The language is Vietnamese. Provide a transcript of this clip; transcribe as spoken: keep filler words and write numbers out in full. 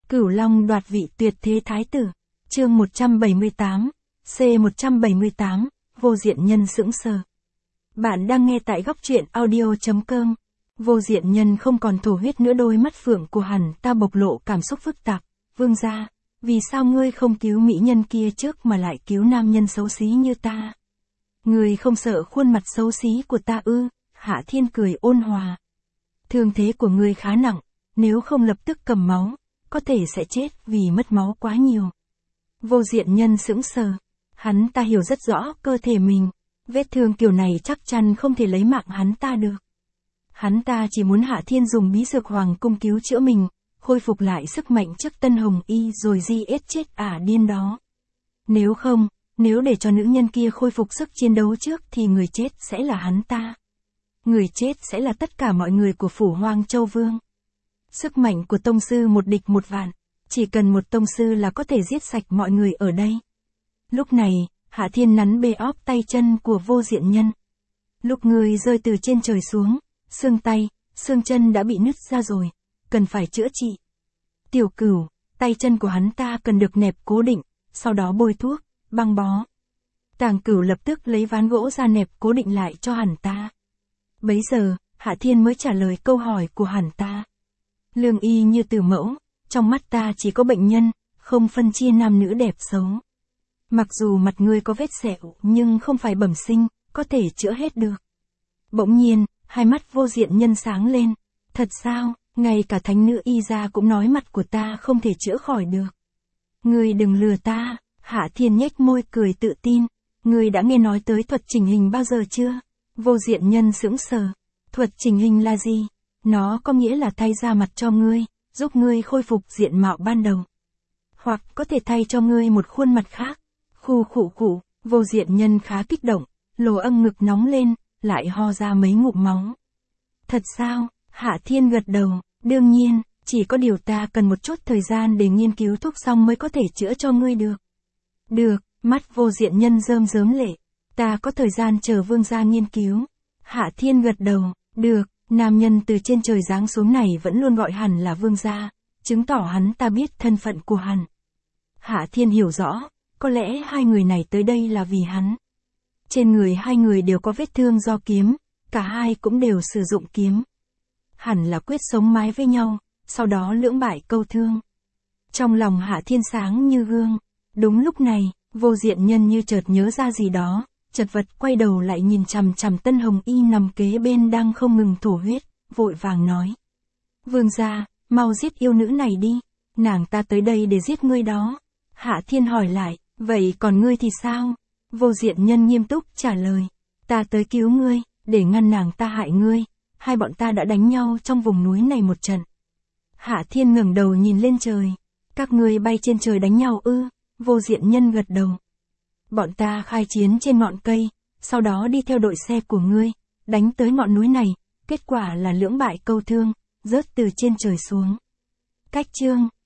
Cửu Long đoạt vị tuyệt thế thái tử. Chương một trăm bảy mươi tám, C một trăm bảy mươi tám, Vô Diện Nhân sững sờ. Bạn đang nghe tại góc truyện audio chấm com. Vô Diện Nhân không còn thổ huyết nữa, đôi mắt phượng của hắn ta bộc lộ cảm xúc phức tạp. Vương gia, vì sao ngươi không cứu mỹ nhân kia trước mà lại cứu nam nhân xấu xí như ta? Ngươi không sợ khuôn mặt xấu xí của ta ư? Hạ Thiên cười ôn hòa. Thương thế của ngươi khá nặng, nếu không lập tức cầm máu, có thể sẽ chết vì mất máu quá nhiều. Vô Diện Nhân sững sờ. Hắn ta hiểu rất rõ cơ thể mình. Vết thương kiểu này chắc chắn không thể lấy mạng hắn ta được. Hắn ta chỉ muốn Hạ Thiên dùng bí dược hoàng cung cứu chữa mình, khôi phục lại sức mạnh trước Tân Hồng Y rồi di ết chết ả điên đó. Nếu không, nếu để cho nữ nhân kia khôi phục sức chiến đấu trước thì người chết sẽ là hắn ta. Người chết sẽ là tất cả mọi người của phủ Hoang Châu Vương. Sức mạnh của tông sư một địch một vạn, chỉ cần một tông sư là có thể giết sạch mọi người ở đây. Lúc này, Hạ Thiên nắn bê óp tay chân của Vô Diện Nhân. Lúc người rơi từ trên trời xuống, xương tay, xương chân đã bị nứt ra rồi, cần phải chữa trị. Tiểu Cửu, tay chân của hắn ta cần được nẹp cố định, sau đó bôi thuốc, băng bó. Tàng Cửu lập tức lấy ván gỗ ra nẹp cố định lại cho hắn ta. Bấy giờ, Hạ Thiên mới trả lời câu hỏi của hắn ta. Lương y như từ mẫu, trong mắt ta chỉ có bệnh nhân, không phân chia nam nữ đẹp xấu. Mặc dù mặt ngươi có vết sẹo nhưng không phải bẩm sinh, có thể chữa hết được. Bỗng nhiên, hai mắt Vô Diện Nhân sáng lên. Thật sao, ngay cả thánh nữ y gia cũng nói mặt của ta không thể chữa khỏi được. Ngươi đừng lừa ta. Hạ Thiên nhếch môi cười tự tin. Ngươi đã nghe nói tới thuật chỉnh hình bao giờ chưa? Vô Diện Nhân sững sờ. Thuật chỉnh hình là gì? Nó có nghĩa là thay da mặt cho ngươi, giúp ngươi khôi phục diện mạo ban đầu. Hoặc có thể thay cho ngươi một khuôn mặt khác. Khu khụ khụ, Vô Diện Nhân khá kích động, lỗ âm ngực nóng lên, lại ho ra mấy ngụm máu. Thật sao? Hạ Thiên gật đầu, đương nhiên, chỉ có điều ta cần một chút thời gian để nghiên cứu thuốc xong mới có thể chữa cho ngươi được. Được, mắt Vô Diện Nhân rơm rớm lệ, ta có thời gian chờ vương gia nghiên cứu. Hạ Thiên gật đầu, được, nam nhân từ trên trời giáng xuống này vẫn luôn gọi hắn là vương gia, chứng tỏ hắn ta biết thân phận của hắn. Hạ Thiên hiểu rõ, có lẽ hai người này tới đây là vì hắn. Trên người hai người đều có vết thương do kiếm, cả hai cũng đều sử dụng kiếm. Hẳn là quyết sống mái với nhau, sau đó lưỡng bại câu thương. Trong lòng Hạ Thiên sáng như gương. Đúng lúc này, Vô Diện Nhân như chợt nhớ ra gì đó, chật vật quay đầu lại nhìn chằm chằm Tân Hồng Y nằm kế bên đang không ngừng thổ huyết, vội vàng nói. Vương gia, mau giết yêu nữ này đi, nàng ta tới đây để giết ngươi đó. Hạ Thiên hỏi lại, vậy còn ngươi thì sao? Vô Diện Nhân nghiêm túc trả lời, ta tới cứu ngươi, để ngăn nàng ta hại ngươi, hai bọn ta đã đánh nhau trong vùng núi này một trận. Hạ Thiên ngẩng đầu nhìn lên trời, các ngươi bay trên trời đánh nhau ư? Vô Diện Nhân gật đầu. Bọn ta khai chiến trên ngọn cây, sau đó đi theo đội xe của ngươi, đánh tới ngọn núi này, kết quả là lưỡng bại câu thương, rớt từ trên trời xuống. Cách chương